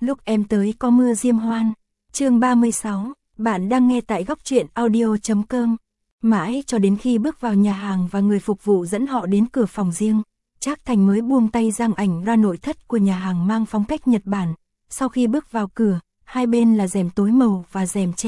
Lúc em tới có mưa diêm hoan. Chương 36, bạn đang nghe tại góc truyện audio.com. Mãi cho đến khi bước vào nhà hàng và người phục vụ dẫn họ đến cửa phòng riêng, Trác Thành mới buông tay Giang Ảnh ra nội thất của nhà hàng mang phong cách Nhật Bản. Sau khi bước vào cửa, hai bên là rèm tối màu và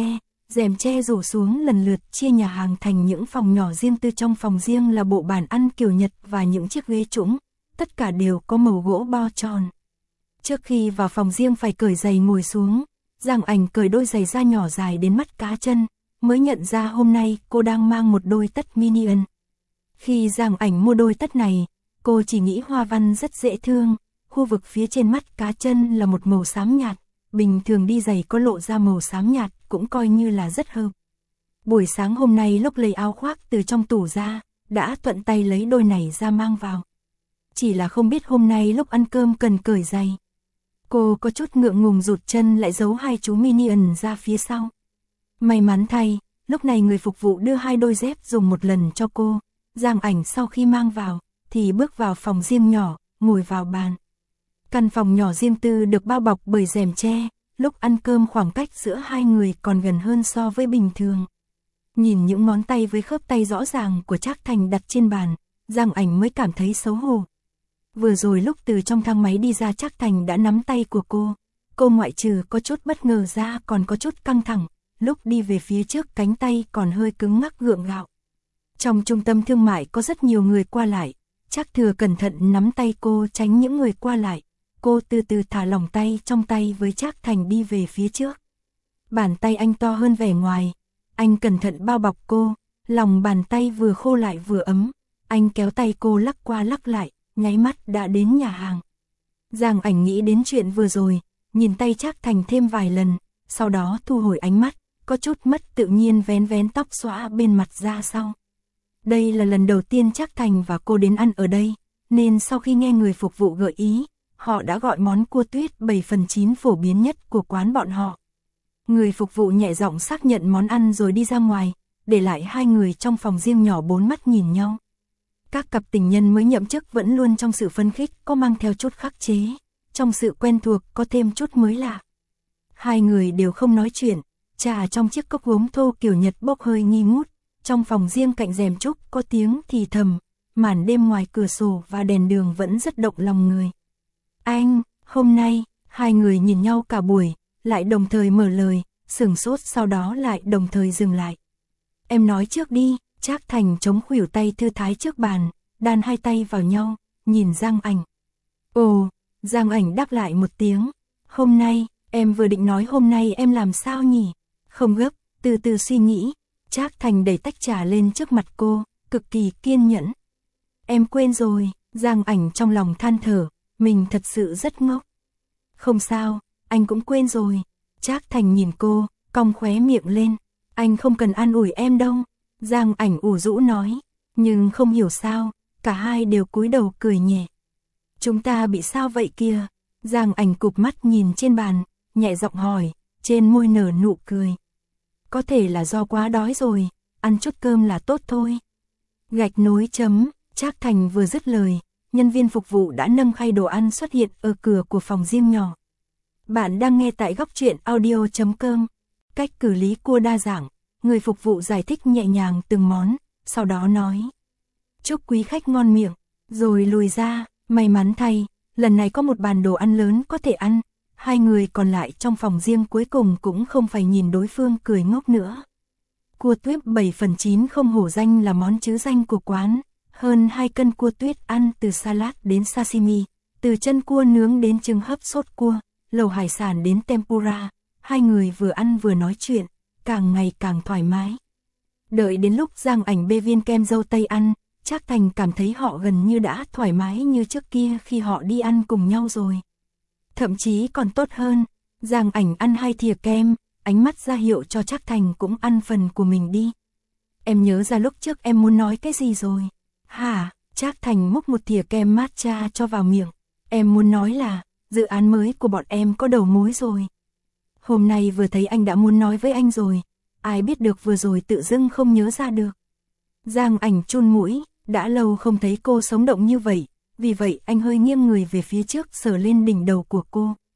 rèm tre rủ xuống lần lượt chia nhà hàng thành những phòng nhỏ riêng tư. Trong phòng riêng là bộ bàn ăn kiểu Nhật và những chiếc ghế trũng, tất cả đều có màu gỗ bo tròn. Trước khi vào phòng riêng phải cởi giày ngồi xuống, Giang Ảnh cởi đôi giày da nhỏ dài đến mắt cá chân, mới nhận ra hôm nay cô đang mang một đôi tất Minion. Khi Giang Ảnh mua đôi tất này, cô chỉ nghĩ hoa văn rất dễ thương, khu vực phía trên mắt cá chân là một màu xám nhạt, bình thường đi giày có lộ ra màu xám nhạt cũng coi như là rất hợp. Buổi sáng hôm nay lúc lấy áo khoác từ trong tủ ra, đã thuận tay lấy đôi này ra mang vào. Chỉ là không biết hôm nay lúc ăn cơm cần cởi giày. Cô có chút ngượng ngùng rụt chân lại giấu hai chú Minion ra phía sau. May mắn thay, lúc này người phục vụ đưa hai đôi dép dùng một lần cho cô. Giang Ảnh sau khi mang vào, thì bước vào phòng riêng nhỏ, ngồi vào bàn. Căn phòng nhỏ riêng tư được bao bọc bởi rèm tre, lúc ăn cơm khoảng cách giữa hai người còn gần hơn so với bình thường. Nhìn những ngón tay với khớp tay rõ ràng của Trác Thành đặt trên bàn, Giang Ảnh mới cảm thấy xấu hổ. Vừa rồi lúc từ trong thang máy đi ra Trác Thành đã nắm tay của cô ngoại trừ có chút bất ngờ ra còn có chút căng thẳng, lúc đi về phía trước cánh tay còn hơi cứng ngắc gượng gạo. Trong trung tâm thương mại có rất nhiều người qua lại, Trác Thừa cẩn thận nắm tay cô tránh những người qua lại, cô từ từ thả lỏng tay trong tay với Trác Thành đi về phía trước. Bàn tay anh to hơn vẻ ngoài, anh cẩn thận bao bọc cô, lòng bàn tay vừa khô lại vừa ấm, anh kéo tay cô lắc qua lắc lại, nháy mắt đã đến nhà hàng. Giang Ảnh nghĩ đến chuyện vừa rồi, nhìn tay Trác Thành thêm vài lần, sau đó thu hồi ánh mắt, có chút mất tự nhiên vén tóc xõa bên mặt ra sau. Đây là lần đầu tiên Trác Thành và cô đến ăn ở đây, nên sau khi nghe người phục vụ gợi ý, họ đã gọi món cua tuyết 7/9 phổ biến nhất của quán bọn họ. Người phục vụ nhẹ giọng xác nhận món ăn rồi đi ra ngoài, để lại hai người trong phòng riêng nhỏ bốn mắt nhìn nhau. Các cặp tình nhân mới nhậm chức vẫn luôn trong sự phấn khích, có mang theo chút khắc chế, trong sự quen thuộc có thêm chút mới lạ. Hai người đều không nói chuyện, trà trong chiếc cốc gốm thô kiểu Nhật bốc hơi nghi ngút, trong phòng riêng cạnh rèm trúc có tiếng thì thầm, màn đêm ngoài cửa sổ và đèn đường vẫn rất động lòng người. Anh, hôm nay, hai người nhìn nhau cả buổi, lại đồng thời mở lời, sửng sốt sau đó lại đồng thời dừng lại. Em nói trước đi. Trác Thành chống khuỷu tay thư thái trước bàn, đan hai tay vào nhau, nhìn Giang Ảnh. Ồ, Giang Ảnh đáp lại một tiếng. Hôm nay, em vừa định nói hôm nay em làm sao nhỉ? Không gấp, từ từ suy nghĩ. Trác Thành đẩy tách trà lên trước mặt cô, cực kỳ kiên nhẫn. Em quên rồi, Giang Ảnh trong lòng than thở, mình thật sự rất ngốc. Không sao, anh cũng quên rồi. Trác Thành nhìn cô, cong khóe miệng lên. Anh không cần an ủi em đâu. Giang Ảnh ủ rũ nói, nhưng không hiểu sao, cả hai đều cúi đầu cười nhẹ. Chúng ta bị sao vậy kia? Giang Ảnh cụp mắt nhìn trên bàn, nhẹ giọng hỏi, trên môi nở nụ cười. Có thể là do quá đói rồi, ăn chút cơm là tốt thôi. Gạch nối chấm, Trác Thành vừa dứt lời, nhân viên phục vụ đã nâng khay đồ ăn xuất hiện ở cửa của phòng riêng nhỏ. Bạn đang nghe tại góc truyện audio.com. Cách xử lý cua đa dạng. Người phục vụ giải thích nhẹ nhàng từng món, sau đó nói. Chúc quý khách ngon miệng, rồi lùi ra, may mắn thay, lần này có một bàn đồ ăn lớn có thể ăn, hai người còn lại trong phòng riêng cuối cùng cũng không phải nhìn đối phương cười ngốc nữa. Cua tuyết 7/9 không hổ danh là món trứ danh của quán, hơn 2 cân cua tuyết ăn từ salad đến sashimi, từ chân cua nướng đến trứng hấp sốt cua, lẩu hải sản đến tempura, hai người vừa ăn vừa nói chuyện, càng ngày càng thoải mái. Đợi đến lúc Giang Ảnh bê viên kem dâu tây ăn, Trác Thành cảm thấy họ gần như đã thoải mái như trước kia khi họ đi ăn cùng nhau rồi. Thậm chí còn tốt hơn, Giang Ảnh ăn 2 thìa kem, ánh mắt ra hiệu cho Trác Thành cũng ăn phần của mình đi. Em nhớ ra lúc trước em muốn nói cái gì rồi? Hả? Trác Thành múc một thìa kem matcha cho vào miệng. Em muốn nói là, dự án mới của bọn em có đầu mối rồi. Hôm nay vừa thấy anh đã muốn nói với anh rồi, ai biết được vừa rồi tự dưng không nhớ ra được. Giang Ảnh chun mũi, đã lâu không thấy cô sống động như vậy, vì vậy anh hơi nghiêng người về phía trước sờ lên đỉnh đầu của cô.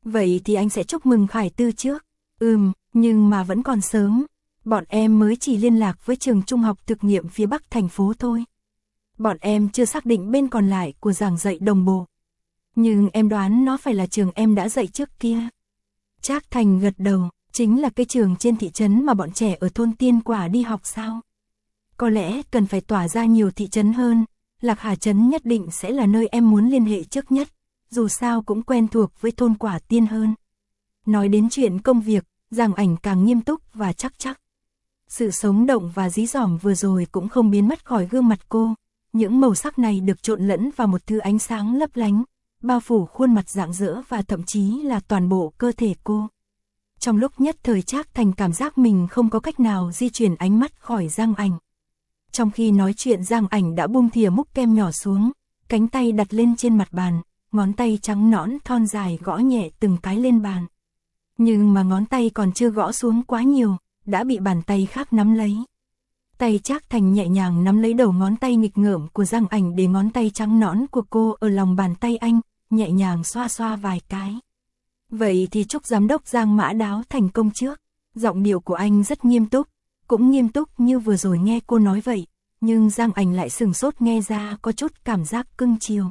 Vậy thì anh sẽ chúc mừng Khải Tư trước. Nhưng mà vẫn còn sớm. Bọn em mới chỉ liên lạc với trường trung học thực nghiệm phía Bắc thành phố thôi. Bọn em chưa xác định bên còn lại của giảng dạy đồng bộ. Nhưng em đoán nó phải là trường em đã dạy trước kia. Trác Thành gật đầu, chính là cái trường trên thị trấn mà bọn trẻ ở thôn Tiên Quả đi học sao? Có lẽ cần phải tỏa ra nhiều thị trấn hơn, Lạc Hà Trấn nhất định sẽ là nơi em muốn liên hệ trước nhất, dù sao cũng quen thuộc với thôn Quả Tiên hơn. Nói đến chuyện công việc, Giang Ảnh càng nghiêm túc và chắc chắc. Sự sống động và dí dỏm vừa rồi cũng không biến mất khỏi gương mặt cô, những màu sắc này được trộn lẫn vào một thứ ánh sáng lấp lánh, bao phủ khuôn mặt rạng rỡ và thậm chí là toàn bộ cơ thể cô. Trong lúc nhất thời Trác Thành cảm giác mình không có cách nào di chuyển ánh mắt khỏi Giang Ảnh. Trong khi nói chuyện Giang Ảnh đã buông thìa múc kem nhỏ xuống, cánh tay đặt lên trên mặt bàn, ngón tay trắng nõn thon dài gõ nhẹ từng cái lên bàn. Nhưng mà ngón tay còn chưa gõ xuống quá nhiều, đã bị bàn tay khác nắm lấy. Tay Trác Thành nhẹ nhàng nắm lấy đầu ngón tay nghịch ngợm của Giang Ảnh để ngón tay trắng nõn của cô ở lòng bàn tay anh, nhẹ nhàng xoa xoa vài cái. Vậy thì chúc giám đốc Giang Mã Đáo thành công trước. Giọng điệu của anh rất nghiêm túc, cũng nghiêm túc như vừa rồi nghe cô nói vậy, nhưng Giang Ảnh lại sửng sốt nghe ra có chút cảm giác cưng chiều.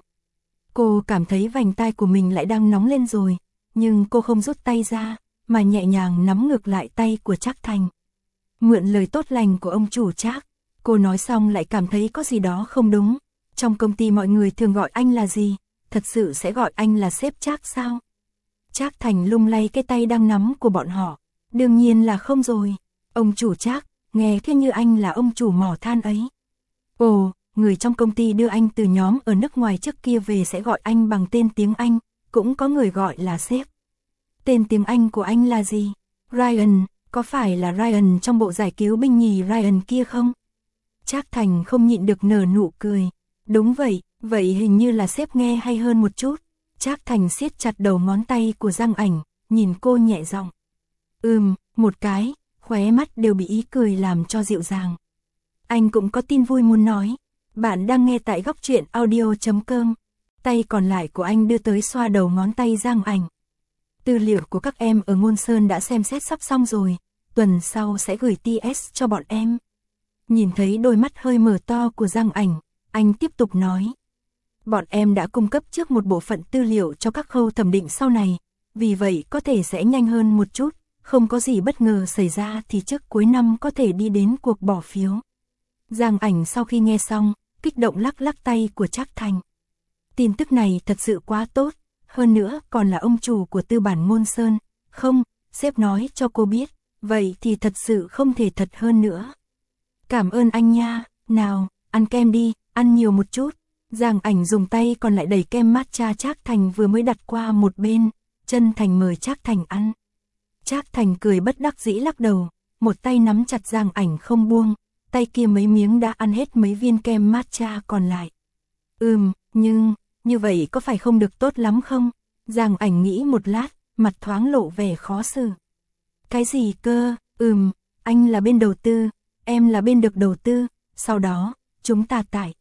Cô cảm thấy vành tai của mình lại đang nóng lên rồi, nhưng cô không rút tay ra, mà nhẹ nhàng nắm ngược lại tay của Trác Thành. Mượn lời tốt lành của ông chủ Trác, cô nói xong lại cảm thấy có gì đó không đúng. Trong công ty mọi người thường gọi anh là gì? Thật sự sẽ gọi anh là sếp Trác sao? Trác Thành lung lay cái tay đang nắm của bọn họ. Đương nhiên là không rồi. Ông chủ Trác, nghe cứ như anh là ông chủ mỏ than ấy. Ồ, người trong công ty đưa anh từ nhóm ở nước ngoài trước kia về sẽ gọi anh bằng tên tiếng Anh, cũng có người gọi là sếp. Tên tiếng Anh của anh là gì? Ryan, có phải là Ryan trong bộ giải cứu binh nhì Ryan kia không? Trác Thành không nhịn được nở nụ cười. Đúng vậy, vậy hình như là sếp nghe hay hơn một chút. Trác Thành siết chặt đầu ngón tay của Giang Ảnh, nhìn cô nhẹ giọng. Một cái, khóe mắt đều bị ý cười làm cho dịu dàng. Anh cũng có tin vui muốn nói. Bạn đang nghe tại góc truyện audio.com. Tay còn lại của anh đưa tới xoa đầu ngón tay Giang Ảnh. Tư liệu của các em ở Ngôn Sơn đã xem xét sắp xong rồi, tuần sau sẽ gửi TS cho bọn em. Nhìn thấy đôi mắt hơi mở to của Giang Ảnh, anh tiếp tục nói. Bọn em đã cung cấp trước một bộ phận tư liệu cho các khâu thẩm định sau này, vì vậy có thể sẽ nhanh hơn một chút, không có gì bất ngờ xảy ra thì trước cuối năm có thể đi đến cuộc bỏ phiếu. Giang Ảnh sau khi nghe xong, kích động lắc lắc tay của Trác Thành. Tin tức này thật sự quá tốt, hơn nữa còn là ông chủ của tư bản Ngôn Sơn. Không, sếp nói cho cô biết, vậy thì thật sự không thể thật hơn nữa. Cảm ơn anh nha, nào, ăn kem đi, ăn nhiều một chút. Giang Ảnh dùng tay còn lại đẩy kem matcha Trác Thành vừa mới đặt qua một bên, chân thành mời Trác Thành ăn. Trác Thành cười bất đắc dĩ lắc đầu, một tay nắm chặt Giang Ảnh không buông, tay kia mấy miếng đã ăn hết mấy viên kem matcha còn lại. Nhưng, như vậy có phải không được tốt lắm không? Giang Ảnh nghĩ một lát, mặt thoáng lộ vẻ khó xử. Cái gì cơ? Anh là bên đầu tư, em là bên được đầu tư, sau đó, chúng ta tại.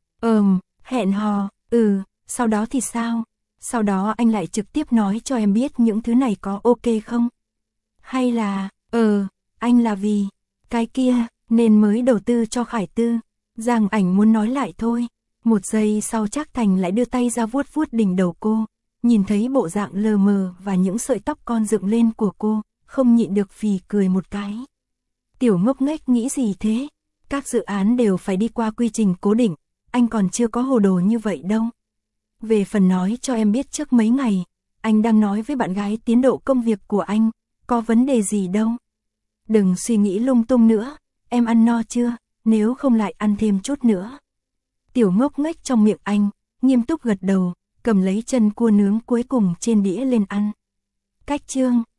Hẹn hò, sau đó thì sao? Sau đó anh lại trực tiếp nói cho em biết những thứ này có ok không? Hay là, anh là vì, cái kia, nên mới đầu tư cho Khải Tư. Giang Ảnh muốn nói lại thôi. Một giây sau Trác Thành lại đưa tay ra vuốt vuốt đỉnh đầu cô, nhìn thấy bộ dạng lờ mờ và những sợi tóc con dựng lên của cô, không nhịn được phì cười một cái. Tiểu ngốc nghếch nghĩ gì thế? Các dự án đều phải đi qua quy trình cố định, anh còn chưa có hồ đồ như vậy đâu. Về phần nói cho em biết trước mấy ngày, anh đang nói với bạn gái tiến độ công việc của anh, có vấn đề gì đâu. Đừng suy nghĩ lung tung nữa, em ăn no chưa, nếu không lại ăn thêm chút nữa. Tiểu ngốc nghếch trong miệng anh, nghiêm túc gật đầu, cầm lấy chân cua nướng cuối cùng trên đĩa lên ăn. Cách chương